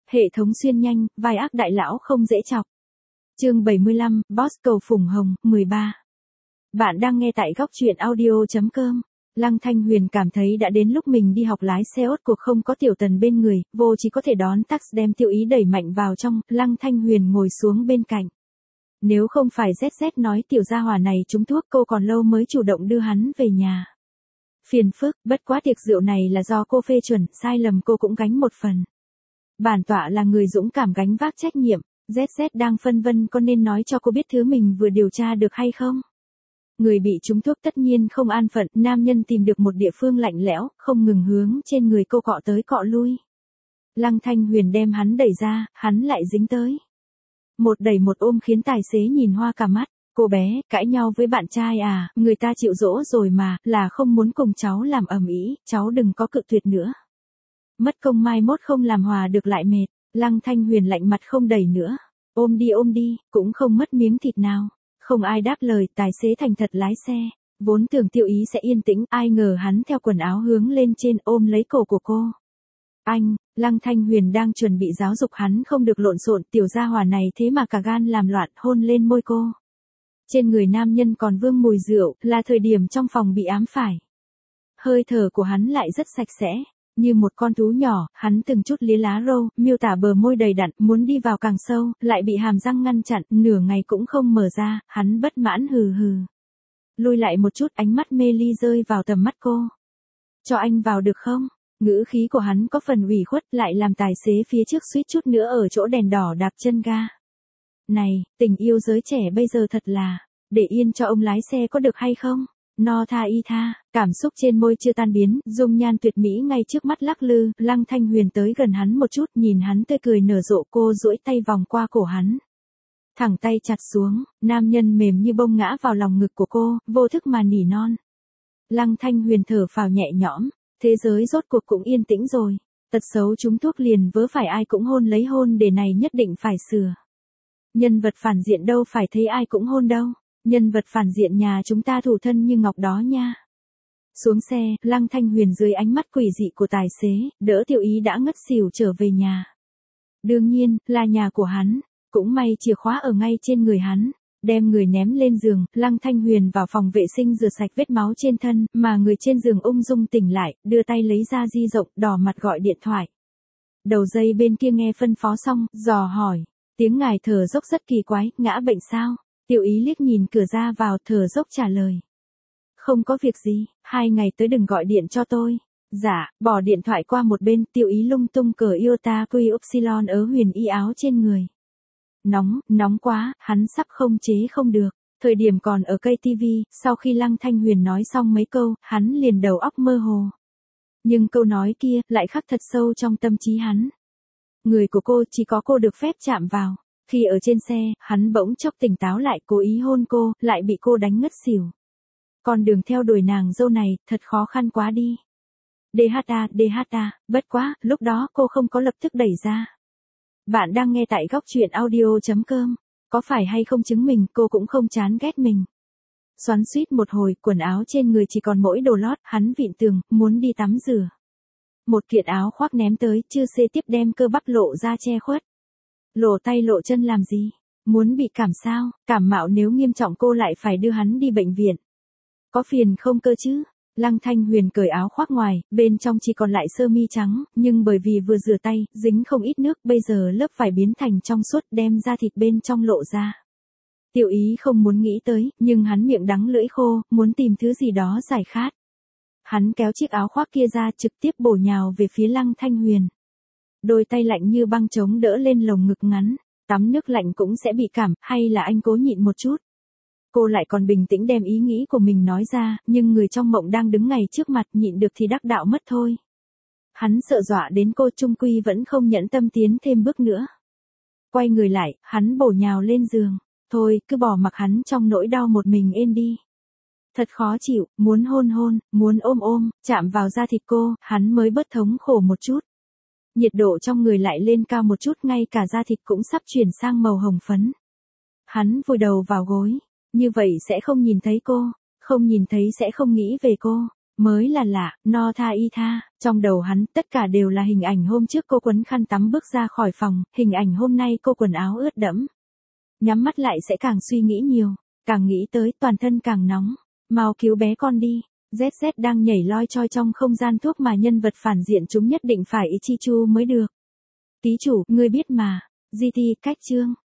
Hệ thống xuyên nhanh, vai ác đại lão không dễ chọc. Chương 75, Boss cầu phùng hồng, 13. Bạn đang nghe tại góc truyện audio.com. Lăng Thanh Huyền cảm thấy đã đến lúc mình đi học lái xe ốt cuộc không có Tiểu Tần bên người, vô chỉ có thể đón taxi đem Tiêu Ý đẩy mạnh vào trong, Lăng Thanh Huyền ngồi xuống bên cạnh. Nếu không phải ZZ nói tiểu gia hỏa này trúng thuốc cô còn lâu mới chủ động đưa hắn về nhà. Phiền phức, bất quá tiệc rượu này là do cô phê chuẩn, sai lầm cô cũng gánh một phần. Bản tọa là người dũng cảm gánh vác trách nhiệm, ZZ đang phân vân có nên nói cho cô biết thứ mình vừa điều tra được hay không? Người bị trúng thuốc tất nhiên không an phận, nam nhân tìm được một địa phương lạnh lẽo, không ngừng hướng trên người cô cọ tới cọ lui. Lăng Thanh Huyền đem hắn đẩy ra, hắn lại dính tới. Một đẩy một ôm khiến tài xế nhìn hoa cả mắt. Cô bé, cãi nhau với bạn trai à, người ta chịu dỗ rồi mà, là không muốn cùng cháu làm ầm ĩ, cháu đừng có cự tuyệt nữa. Mất công mai mốt không làm hòa được lại mệt. Lăng Thanh Huyền lạnh mặt không đẩy nữa. Ôm đi, cũng không mất miếng thịt nào. Không ai đáp lời, tài xế thành thật lái xe. Vốn tưởng Tiêu Ý sẽ yên tĩnh, ai ngờ hắn theo quần áo hướng lên trên ôm lấy cổ của cô. Anh, Lăng Thanh Huyền đang chuẩn bị giáo dục hắn không được lộn xộn, tiểu gia hỏa này thế mà cả gan làm loạn hôn lên môi cô. Trên người nam nhân còn vương mùi rượu, là thời điểm trong phòng bị ám phải. Hơi thở của hắn lại rất sạch sẽ, như một con thú nhỏ, hắn từng chút lía lá râu, miêu tả bờ môi đầy đặn, muốn đi vào càng sâu, lại bị hàm răng ngăn chặn, nửa ngày cũng không mở ra, hắn bất mãn hừ hừ. Lùi lại một chút, ánh mắt mê ly rơi vào tầm mắt cô. Cho anh vào được không? Ngữ khí của hắn có phần ủy khuất, lại làm tài xế phía trước suýt chút nữa ở chỗ đèn đỏ đạp chân ga. Này, tình yêu giới trẻ bây giờ thật là, để yên cho ông lái xe có được hay không? No tha y tha, cảm xúc trên môi chưa tan biến, dung nhan tuyệt mỹ ngay trước mắt lắc lư, Lăng Thanh Huyền tới gần hắn một chút, nhìn hắn tươi cười nở rộ, cô duỗi tay vòng qua cổ hắn. Thẳng tay chặt xuống, nam nhân mềm như bông ngã vào lòng ngực của cô, vô thức mà nỉ non. Lăng Thanh Huyền thở phào nhẹ nhõm, thế giới rốt cuộc cũng yên tĩnh rồi, tật xấu trúng thuốc liền vớ phải ai cũng hôn lấy hôn để này nhất định phải sửa. Nhân vật phản diện đâu phải thấy ai cũng hôn đâu. Nhân vật phản diện nhà chúng ta thủ thân như ngọc đó nha. Xuống xe, Lăng Thanh Huyền dưới ánh mắt quỷ dị của tài xế, đỡ Tiêu Ý đã ngất xỉu trở về nhà. Đương nhiên, là nhà của hắn. Cũng may chìa khóa ở ngay trên người hắn. Đem người ném lên giường, Lăng Thanh Huyền vào phòng vệ sinh rửa sạch vết máu trên thân, mà người trên giường ung dung tỉnh lại, đưa tay lấy ra di động, đỏ mặt gọi điện thoại. Đầu dây bên kia nghe phân phó xong, dò hỏi. Tiếng ngài thở dốc rất kỳ quái, ngã bệnh sao? Tiêu Ý liếc nhìn cửa ra vào, thở dốc trả lời. Không có việc gì, 2 ngày tới đừng gọi điện cho tôi. Dạ, bỏ điện thoại qua một bên, Tiêu Ý lung tung cởi iota quy upsilon ớ huyền y áo trên người. Nóng quá, hắn sắp không chế không được. Thời điểm còn ở cây TV, sau khi Lăng Thanh Huyền nói xong mấy câu, hắn liền đầu óc mơ hồ. Nhưng câu nói kia, lại khắc thật sâu trong tâm trí hắn. Người của cô chỉ có cô được phép chạm vào. Khi ở trên xe, hắn bỗng chốc tỉnh táo lại cố ý hôn cô, lại bị cô đánh ngất xỉu. Con đường theo đuổi nàng dâu này, thật khó khăn quá đi. DHA, bất quá, lúc đó cô không có lập tức đẩy ra. Bạn đang nghe tại góc truyện audio.com, có phải hay không chứng minh cô cũng không chán ghét mình. Xoắn xuýt một hồi, quần áo trên người chỉ còn mỗi đồ lót, hắn vịn tường, muốn đi tắm rửa. Một kiện áo khoác ném tới, chưa xê tiếp đem cơ bắp lộ ra che khuất. Lộ tay lộ chân làm gì? Muốn bị cảm sao? Cảm mạo nếu nghiêm trọng cô lại phải đưa hắn đi bệnh viện. Có phiền không cơ chứ? Lăng Thanh Huyền cởi áo khoác ngoài, bên trong chỉ còn lại sơ mi trắng, nhưng bởi vì vừa rửa tay, dính không ít nước, bây giờ lớp vải biến thành trong suốt, đem da thịt bên trong lộ ra. Tiêu Ý không muốn nghĩ tới, nhưng hắn miệng đắng lưỡi khô, muốn tìm thứ gì đó giải khát. Hắn kéo chiếc áo khoác kia ra, trực tiếp bổ nhào về phía Lăng Thanh Huyền. Đôi tay lạnh như băng chống đỡ lên lồng ngực ngắn, tắm nước lạnh cũng sẽ bị cảm, hay là anh cố nhịn một chút. Cô lại còn bình tĩnh đem ý nghĩ của mình nói ra, nhưng người trong mộng đang đứng ngay trước mặt, nhịn được thì đắc đạo mất thôi. Hắn sợ dọa đến cô, chung quy vẫn không nhẫn tâm tiến thêm bước nữa. Quay người lại, hắn bổ nhào lên giường, thôi cứ bỏ mặc hắn trong nỗi đau một mình êm đi. Thật khó chịu, muốn hôn, muốn ôm, chạm vào da thịt cô, hắn mới bớt thống khổ một chút. Nhiệt độ trong người lại lên cao một chút, ngay cả da thịt cũng sắp chuyển sang màu hồng phấn. Hắn vùi đầu vào gối, như vậy sẽ không nhìn thấy cô, không nhìn thấy sẽ không nghĩ về cô. Mới là lạ, no tha y tha, trong đầu hắn tất cả đều là hình ảnh hôm trước cô quấn khăn tắm bước ra khỏi phòng, hình ảnh hôm nay cô quần áo ướt đẫm. Nhắm mắt lại sẽ càng suy nghĩ nhiều, càng nghĩ tới toàn thân càng nóng. Mau cứu bé con đi. ZZ đang nhảy loi choi trong không gian thuốc mà nhân vật phản diện chúng nhất định phải Ichichu mới được. Ký chủ, ngươi biết mà. GT cách chương.